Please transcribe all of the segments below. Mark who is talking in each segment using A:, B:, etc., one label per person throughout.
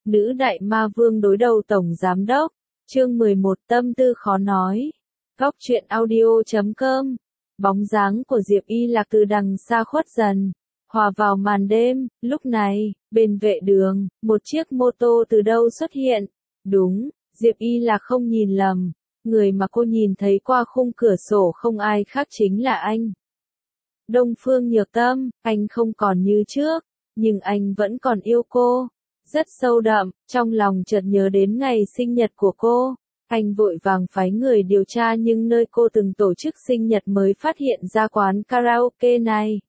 A: Nữ đại ma vương đối đầu tổng giám đốc. Chương 11 tâm tư khó nói. Góc truyện audio.com. Bóng dáng của Diệp Y Lạc từ đằng xa khuất dần, hòa vào màn đêm. Lúc này, bên vệ đường, một chiếc mô tô từ đâu xuất hiện. Đúng, Diệp Y Lạc không nhìn lầm. Người mà cô nhìn thấy qua khung cửa sổ không ai khác chính là anh. Đông Phương Nhược Tâm. Anh không còn như trước, nhưng anh vẫn còn yêu cô. Rất sâu đậm, trong lòng chợt nhớ đến ngày sinh nhật của cô. Anh vội vàng phái người điều tra nhưng nơi cô từng tổ chức sinh nhật mới phát hiện ra quán karaoke này.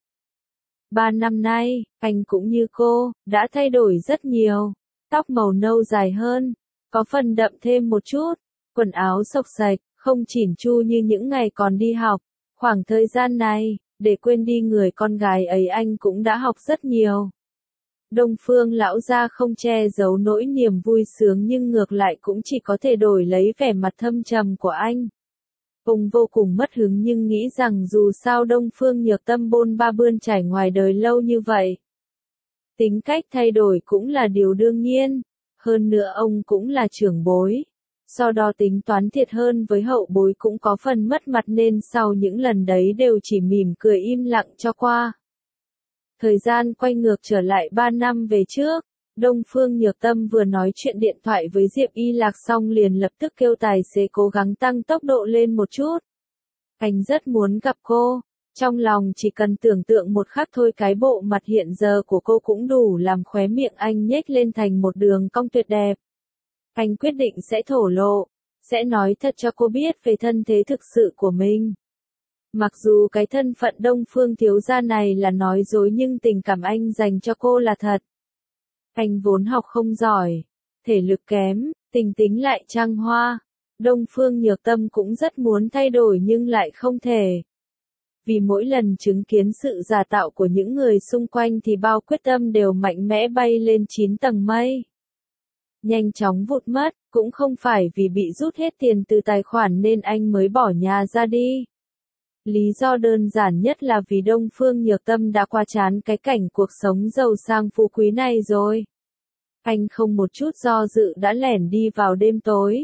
A: 3 năm nay, anh cũng như cô, đã thay đổi rất nhiều. Tóc màu nâu dài hơn, có phần đậm thêm một chút. Quần áo xộc xạch, không chỉn chu như những ngày còn đi học. Khoảng thời gian này, để quên đi người con gái ấy anh cũng đã học rất nhiều. Đông Phương lão gia không che giấu nỗi niềm vui sướng nhưng ngược lại cũng chỉ có thể đổi lấy vẻ mặt thâm trầm của anh. Ông vô cùng mất hứng nhưng nghĩ rằng dù sao Đông Phương Nhược Tâm bôn ba bươn trải ngoài đời lâu như vậy. Tính cách thay đổi cũng là điều đương nhiên, hơn nữa ông cũng là trưởng bối. Sau đó tính toán thiệt hơn với hậu bối cũng có phần mất mặt nên sau những lần đấy đều chỉ mỉm cười im lặng cho qua. Thời gian quay ngược trở lại 3 năm về trước, Đông Phương Nhược Tâm vừa nói chuyện điện thoại với Diệp Y Lạc xong liền lập tức kêu tài xế cố gắng tăng tốc độ lên một chút. Anh rất muốn gặp cô, trong lòng chỉ cần tưởng tượng một khắc thôi cái bộ mặt hiện giờ của cô cũng đủ làm khóe miệng anh nhếch lên thành một đường cong tuyệt đẹp. Anh quyết định sẽ thổ lộ, sẽ nói thật cho cô biết về thân thế thực sự của mình. Mặc dù cái thân phận Đông Phương thiếu gia này là nói dối nhưng tình cảm anh dành cho cô là thật. Anh vốn học không giỏi, thể lực kém, tính tính lại trăng hoa. Đông Phương Nhược Tâm cũng rất muốn thay đổi nhưng lại không thể. Vì mỗi lần chứng kiến sự giả tạo của những người xung quanh thì bao quyết tâm đều mạnh mẽ bay lên 9 tầng mây. Nhanh chóng vụt mất, cũng không phải vì bị rút hết tiền từ tài khoản nên anh mới bỏ nhà ra đi. Lý do đơn giản nhất là vì Đông Phương Nhược Tâm đã qua chán cái cảnh cuộc sống giàu sang phú quý này rồi. Anh không một chút do dự đã lẻn đi vào đêm tối.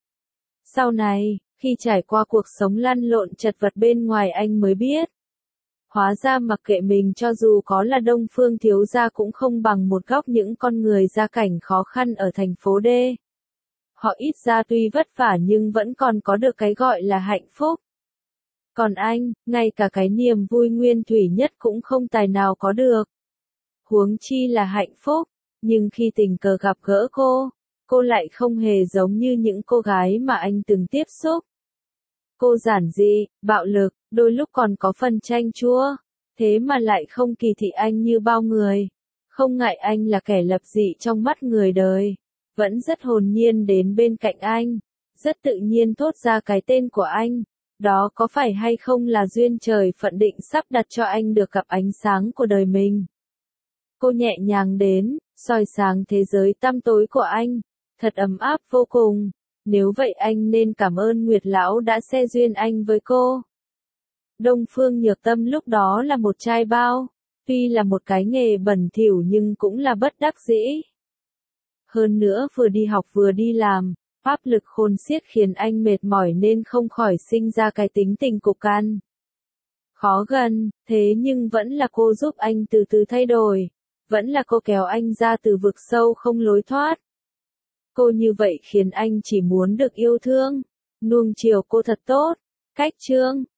A: Sau này, khi trải qua cuộc sống lăn lộn chật vật bên ngoài anh mới biết. Hóa ra mặc kệ mình cho dù có là Đông Phương thiếu gia cũng không bằng một góc những con người gia cảnh khó khăn ở thành phố D. Họ ít ra tuy vất vả nhưng vẫn còn có được cái gọi là hạnh phúc. Còn anh, ngay cả cái niềm vui nguyên thủy nhất cũng không tài nào có được. Huống chi là hạnh phúc, nhưng khi tình cờ gặp gỡ cô lại không hề giống như những cô gái mà anh từng tiếp xúc. Cô giản dị, bạo lực, đôi lúc còn có phần chanh chua, thế mà lại không kỳ thị anh như bao người. Không ngại anh là kẻ lập dị trong mắt người đời, vẫn rất hồn nhiên đến bên cạnh anh, rất tự nhiên thốt ra cái tên của anh. Đó có phải hay không là duyên trời phận định sắp đặt cho anh được gặp ánh sáng của đời mình. Cô nhẹ nhàng đến, soi sáng thế giới tăm tối của anh, thật ấm áp vô cùng. Nếu vậy anh nên cảm ơn Nguyệt Lão đã xe duyên anh với cô. Đông Phương Nhược Tâm lúc đó là một trai bao, tuy là một cái nghề bẩn thỉu nhưng cũng là bất đắc dĩ. Hơn nữa vừa đi học vừa đi làm, áp lực khôn xiết khiến anh mệt mỏi nên không khỏi sinh ra cái tính tình cục can. Khó gần, thế nhưng vẫn là cô giúp anh từ từ thay đổi, vẫn là cô kéo anh ra từ vực sâu không lối thoát. Cô như vậy khiến anh chỉ muốn được yêu thương, nuông chiều cô thật tốt. Cách chương